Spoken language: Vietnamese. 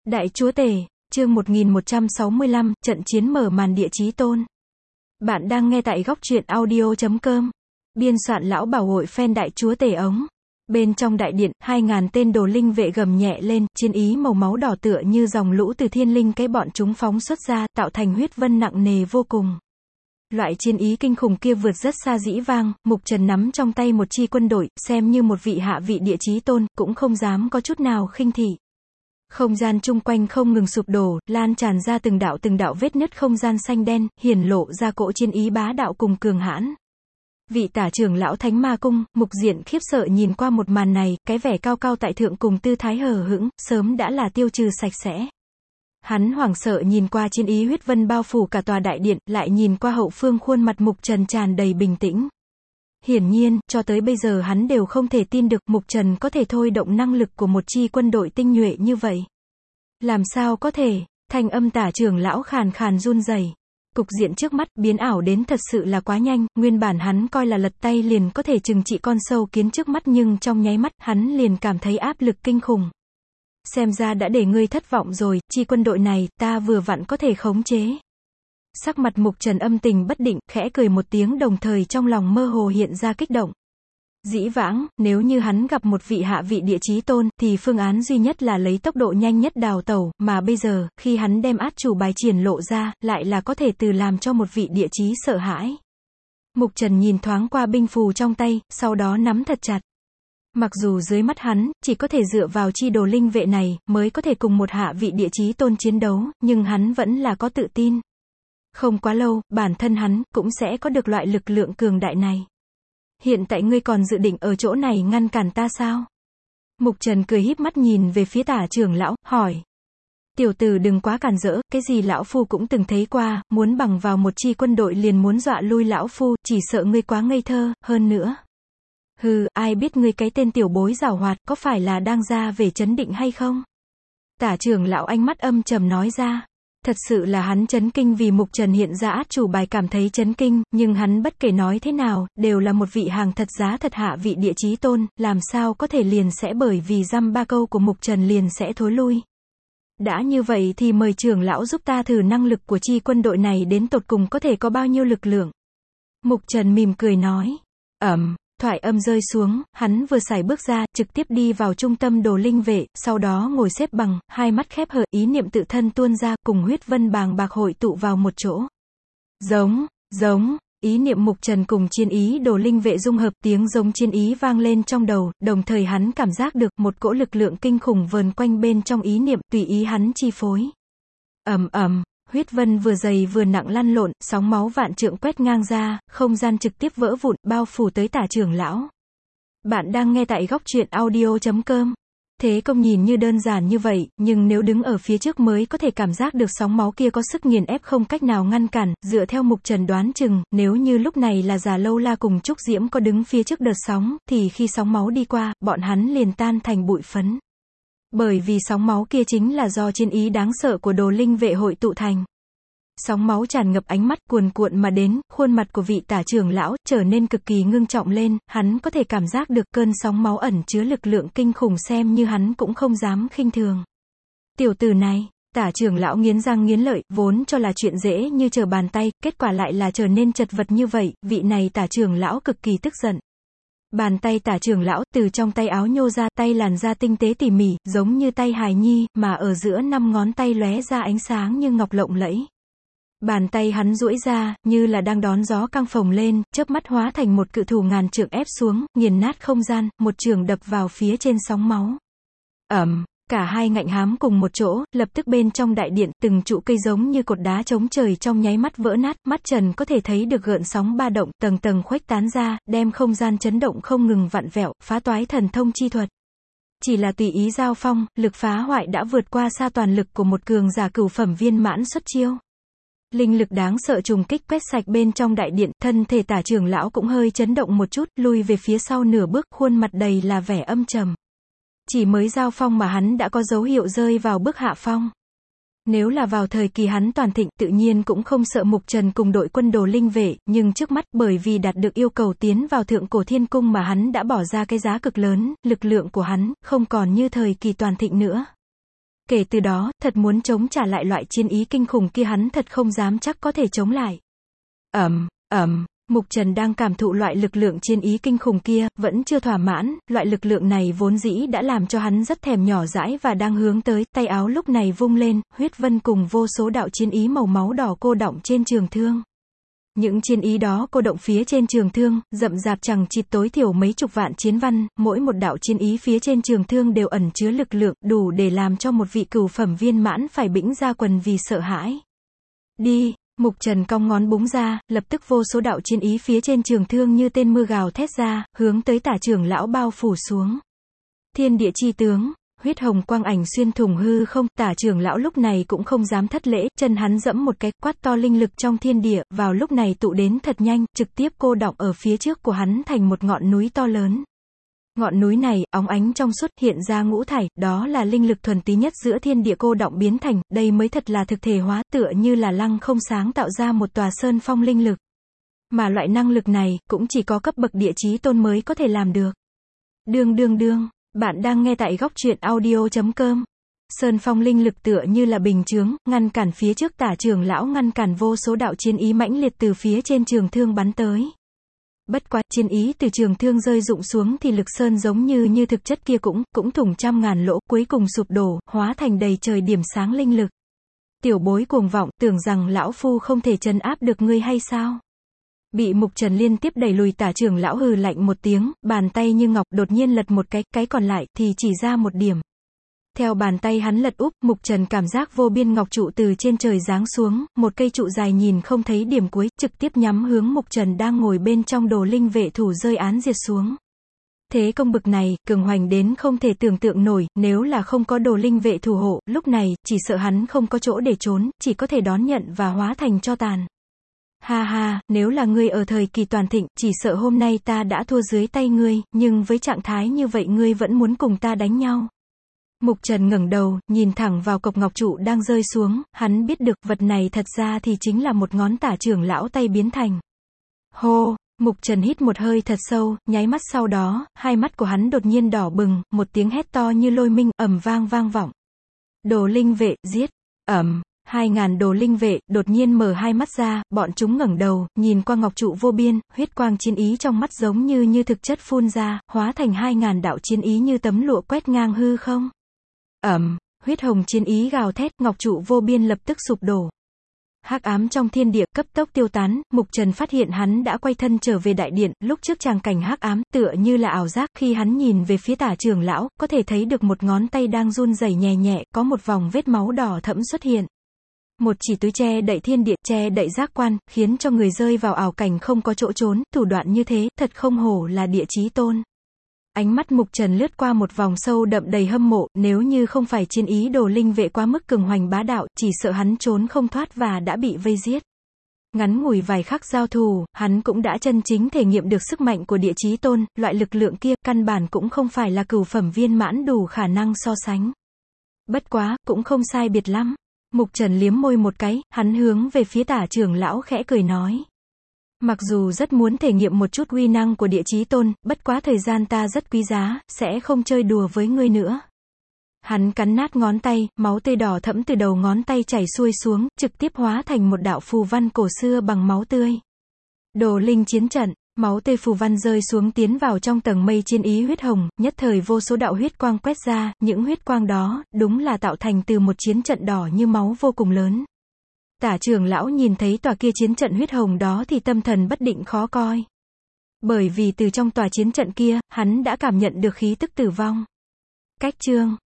Đại Chúa Tể, chương 1165, trận chiến mở màn địa chí tôn. Bạn đang nghe tại góc truyện audio.com. Biên soạn Lão Bảo Hội fan Đại Chúa Tể ống. Bên trong đại điện, 2.000 tên đồ linh vệ gầm nhẹ lên, chiến ý màu máu đỏ tựa như dòng lũ từ thiên linh cái bọn chúng phóng xuất ra, tạo thành huyết vân nặng nề vô cùng. Loại chiến ý kinh khủng kia vượt rất xa dĩ vang, Mục Trần nắm trong tay một chi quân đội, xem như một vị hạ vị địa chí tôn, cũng không dám có chút nào khinh thị. Không gian chung quanh không ngừng sụp đổ, lan tràn ra từng đạo vết nứt không gian xanh đen, hiển lộ ra cỗ chiến ý bá đạo cùng cường hãn. Vị tả trưởng lão Thánh Ma Cung, Mục Diện khiếp sợ nhìn qua một màn này, cái vẻ cao cao tại thượng cùng tư thái hờ hững, sớm đã là tiêu trừ sạch sẽ. Hắn hoảng sợ nhìn qua chiến ý huyết vân bao phủ cả tòa đại điện, lại nhìn qua hậu phương khuôn mặt Mục Trần tràn đầy bình tĩnh. Hiển nhiên, cho tới bây giờ hắn đều không thể tin được Mục Trần có thể thôi động năng lực của một chi quân đội tinh nhuệ như vậy. Làm sao có thể? Thanh âm tả trưởng lão khàn khàn run rẩy. Cục diện trước mắt biến ảo đến thật sự là quá nhanh, nguyên bản hắn coi là lật tay liền có thể trừng trị con sâu kiến trước mắt, nhưng trong nháy mắt hắn liền cảm thấy áp lực kinh khủng. Xem ra đã để ngươi thất vọng rồi, chi quân đội này ta vừa vặn có thể khống chế. Sắc mặt Mục Trần âm tình bất định, khẽ cười một tiếng, đồng thời trong lòng mơ hồ hiện ra kích động. Dĩ vãng, nếu như hắn gặp một vị hạ vị địa chí tôn, thì phương án duy nhất là lấy tốc độ nhanh nhất đào tẩu, mà bây giờ, khi hắn đem át chủ bài triển lộ ra, lại là có thể từ làm cho một vị địa chí sợ hãi. Mục Trần nhìn thoáng qua binh phù trong tay, sau đó nắm thật chặt. Mặc dù dưới mắt hắn, chỉ có thể dựa vào chi đồ linh vệ này, mới có thể cùng một hạ vị địa chí tôn chiến đấu, nhưng hắn vẫn là có tự tin. Không quá lâu, bản thân hắn, cũng sẽ có được loại lực lượng cường đại này. Hiện tại ngươi còn dự định ở chỗ này ngăn cản ta sao? Mục Trần cười híp mắt nhìn về phía tả trưởng lão, hỏi. Tiểu tử đừng quá càn rỡ, cái gì lão phu cũng từng thấy qua, muốn bằng vào một chi quân đội liền muốn dọa lui lão phu, chỉ sợ ngươi quá ngây thơ, hơn nữa. Hừ, ai biết ngươi cái tên tiểu bối giảo hoạt, có phải là đang ra về chấn định hay không? Tả trưởng lão ánh mắt âm trầm nói ra. Thật sự là hắn chấn kinh vì Mục Trần hiện ra át chủ bài, cảm thấy chấn kinh, nhưng hắn bất kể nói thế nào, đều là một vị hàng thật giá thật hạ vị địa chí tôn, làm sao có thể liền sẽ bởi vì dăm ba câu của Mục Trần liền sẽ thối lui. Đã như vậy thì mời trưởng lão giúp ta thử năng lực của chi quân đội này đến tột cùng có thể có bao nhiêu lực lượng. Mục Trần mỉm cười nói. Thoại âm rơi xuống, hắn vừa sải bước ra, trực tiếp đi vào trung tâm đồ linh vệ, sau đó ngồi xếp bằng, hai mắt khép hờ, ý niệm tự thân tuôn ra, cùng huyết vân bàng bạc hội tụ vào một chỗ. Giống, ý niệm Mục Trần cùng chiến ý đồ linh vệ dung hợp, tiếng giống chiến ý vang lên trong đầu, đồng thời hắn cảm giác được một cỗ lực lượng kinh khủng vờn quanh bên trong ý niệm, tùy ý hắn chi phối. Huyết vân vừa dày vừa nặng lăn lộn, sóng máu vạn trượng quét ngang ra, không gian trực tiếp vỡ vụn, bao phủ tới tả trưởng lão. Bạn đang nghe tại góc truyện audio.com. Thế công nhìn như đơn giản như vậy, nhưng nếu đứng ở phía trước mới có thể cảm giác được sóng máu kia có sức nghiền ép không cách nào ngăn cản, dựa theo Mục Trần đoán chừng, nếu như lúc này là Già Lâu La cùng Trúc Diễm có đứng phía trước đợt sóng, thì khi sóng máu đi qua, bọn hắn liền tan thành bụi phấn. Bởi vì sóng máu kia chính là do chiến ý đáng sợ của đồ linh vệ hội tụ thành. Sóng máu tràn ngập ánh mắt cuồn cuộn mà đến, khuôn mặt của vị tả trưởng lão trở nên cực kỳ ngưng trọng lên, hắn có thể cảm giác được cơn sóng máu ẩn chứa lực lượng kinh khủng, xem như hắn cũng không dám khinh thường. Tiểu tử này, tả trưởng lão nghiến răng nghiến lợi, vốn cho là chuyện dễ như trở bàn tay, kết quả lại là trở nên chật vật như vậy, vị này tả trưởng lão cực kỳ tức giận. Bàn tay tả trưởng lão từ trong tay áo nhô ra, tay làn da tinh tế tỉ mỉ, giống như tay hài nhi, mà ở giữa 5 ngón tay lóe ra ánh sáng như ngọc lộng lẫy. Bàn tay hắn duỗi ra, như là đang đón gió căng phồng lên, chớp mắt hóa thành một cự thủ ngàn trượng ép xuống, nghiền nát không gian, một chưởng đập vào phía trên sóng máu. Cả hai ngạnh hám cùng một chỗ, lập tức bên trong đại điện, từng trụ cây giống như cột đá chống trời trong nháy mắt vỡ nát, mắt Trần có thể thấy được gợn sóng ba động, tầng tầng khuếch tán ra, đem không gian chấn động không ngừng vặn vẹo, phá toái thần thông chi thuật. Chỉ là tùy ý giao phong, lực phá hoại đã vượt qua xa toàn lực của một cường giả cửu phẩm viên mãn xuất chiêu. Linh lực đáng sợ trùng kích quét sạch bên trong đại điện, thân thể tả trưởng lão cũng hơi chấn động một chút, lui về phía sau nửa bước, khuôn mặt đầy là vẻ âm trầm. Chỉ mới giao phong mà hắn đã có dấu hiệu rơi vào bước hạ phong. Nếu là vào thời kỳ hắn toàn thịnh, tự nhiên cũng không sợ Mục Trần cùng đội quân đồ linh vệ, nhưng trước mắt, bởi vì đạt được yêu cầu tiến vào Thượng Cổ Thiên Cung mà hắn đã bỏ ra cái giá cực lớn, lực lượng của hắn không còn như thời kỳ toàn thịnh nữa. Kể từ đó, thật muốn chống trả lại loại chiến ý kinh khủng kia hắn thật không dám chắc có thể chống lại. Mục Trần đang cảm thụ loại lực lượng chiến ý kinh khủng kia, vẫn chưa thỏa mãn, loại lực lượng này vốn dĩ đã làm cho hắn rất thèm nhỏ dãi và đang hướng tới, tay áo lúc này vung lên, huyết vân cùng vô số đạo chiến ý màu máu đỏ cô đọng trên trường thương. Những chiến ý đó cô động phía trên trường thương, rậm rạp chằng chịt tối thiểu mấy chục vạn chiến văn, mỗi một đạo chiến ý phía trên trường thương đều ẩn chứa lực lượng, đủ để làm cho một vị cửu phẩm viên mãn phải bĩnh ra quần vì sợ hãi. Đi! Mục Trần cong ngón búng ra, lập tức vô số đạo chiến ý phía trên trường thương như tên mưa gào thét ra, hướng tới Tả trưởng lão bao phủ xuống. Thiên địa chi tướng, huyết hồng quang ảnh xuyên thủng hư không, Tả trưởng lão lúc này cũng không dám thất lễ, chân hắn dẫm một cái, quát to linh lực trong thiên địa, vào lúc này tụ đến thật nhanh, trực tiếp cô đọng ở phía trước của hắn thành một ngọn núi to lớn. Ngọn núi này, óng ánh trong suốt, hiện ra ngũ thải, đó là linh lực thuần túy nhất giữa thiên địa cô đọng biến thành, đây mới thật là thực thể hóa, tựa như là lăng không sáng tạo ra một tòa sơn phong linh lực. Mà loại năng lực này, cũng chỉ có cấp bậc địa chí tôn mới có thể làm được. Bạn đang nghe tại góc truyện audio.com. Sơn phong linh lực tựa như là bình chướng, ngăn cản phía trước Tả trưởng lão, ngăn cản vô số đạo chiến ý mãnh liệt từ phía trên trường thương bắn tới. Bất quá, chiến ý từ trường thương rơi rụng xuống thì lực sơn giống như thực chất kia cũng thủng trăm ngàn lỗ, cuối cùng sụp đổ, hóa thành đầy trời điểm sáng linh lực. Tiểu bối cuồng vọng, tưởng rằng lão phu không thể trấn áp được ngươi hay sao? Bị Mục Trần liên tiếp đẩy lùi Tả trưởng lão hừ lạnh một tiếng, bàn tay như ngọc đột nhiên lật một cái còn lại thì chỉ ra một điểm. Theo bàn tay hắn lật úp, Mục Trần cảm giác vô biên ngọc trụ từ trên trời giáng xuống, một cây trụ dài nhìn không thấy điểm cuối, trực tiếp nhắm hướng Mục Trần đang ngồi bên trong đồ linh vệ thủ rơi án diệt xuống. Thế công bực này, cường hoành đến không thể tưởng tượng nổi, nếu là không có đồ linh vệ thủ hộ, lúc này, chỉ sợ hắn không có chỗ để trốn, chỉ có thể đón nhận và hóa thành tro tàn. Ha ha, nếu là ngươi ở thời kỳ toàn thịnh, chỉ sợ hôm nay ta đã thua dưới tay ngươi, nhưng với trạng thái như vậy ngươi vẫn muốn cùng ta đánh nhau. Mục Trần ngẩng đầu, nhìn thẳng vào cọc ngọc trụ đang rơi xuống, hắn biết được vật này thật ra thì chính là một ngón Tả trưởng lão tay biến thành. Hô, Mục Trần hít một hơi thật sâu, nháy mắt sau đó, hai mắt của hắn đột nhiên đỏ bừng, một tiếng hét to như lôi minh, ầm vang vọng. Đồ linh vệ, giết, 2000 đồ linh vệ, đột nhiên mở hai mắt ra, bọn chúng ngẩng đầu, nhìn qua ngọc trụ vô biên, huyết quang chiến ý trong mắt giống như thực chất phun ra, hóa thành 2000 đạo chiến ý như tấm lụa quét ngang hư không. Huyết hồng chiến ý gào thét, ngọc trụ vô biên lập tức sụp đổ. Hắc ám trong thiên địa cấp tốc tiêu tán, Mục Trần phát hiện hắn đã quay thân trở về đại điện, lúc trước tràng cảnh hắc ám, tựa như là ảo giác, khi hắn nhìn về phía Tả trưởng lão, có thể thấy được một ngón tay đang run rẩy nhẹ nhẹ, có một vòng vết máu đỏ thẫm xuất hiện. Một chỉ túi che đậy thiên địa, che đậy giác quan, khiến cho người rơi vào ảo cảnh không có chỗ trốn, thủ đoạn như thế, thật không hổ là địa chí tôn. Ánh mắt Mục Trần lướt qua một vòng sâu đậm đầy hâm mộ, nếu như không phải chiến ý đồ linh vệ quá mức cường hoành bá đạo, chỉ sợ hắn trốn không thoát và đã bị vây giết. Ngắn ngủi vài khắc giao thủ, hắn cũng đã chân chính thể nghiệm được sức mạnh của địa chí tôn, loại lực lượng kia, căn bản cũng không phải là cửu phẩm viên mãn đủ khả năng so sánh. Bất quá, cũng không sai biệt lắm. Mục Trần liếm môi một cái, hắn hướng về phía Tả trưởng lão khẽ cười nói. Mặc dù rất muốn thể nghiệm một chút uy năng của địa chí tôn, bất quá thời gian ta rất quý giá, sẽ không chơi đùa với ngươi nữa. Hắn cắn nát ngón tay, máu tươi đỏ thẫm từ đầu ngón tay chảy xuôi xuống, trực tiếp hóa thành một đạo phù văn cổ xưa bằng máu tươi. Đồ linh chiến trận, máu tươi phù văn rơi xuống tiến vào trong tầng mây chiến ý huyết hồng, nhất thời vô số đạo huyết quang quét ra, những huyết quang đó, đúng là tạo thành từ một chiến trận đỏ như máu vô cùng lớn. Tả trưởng lão nhìn thấy tòa kia chiến trận huyết hồng đó thì tâm thần bất định khó coi. Bởi vì từ trong tòa chiến trận kia, hắn đã cảm nhận được khí tức tử vong. Cách chương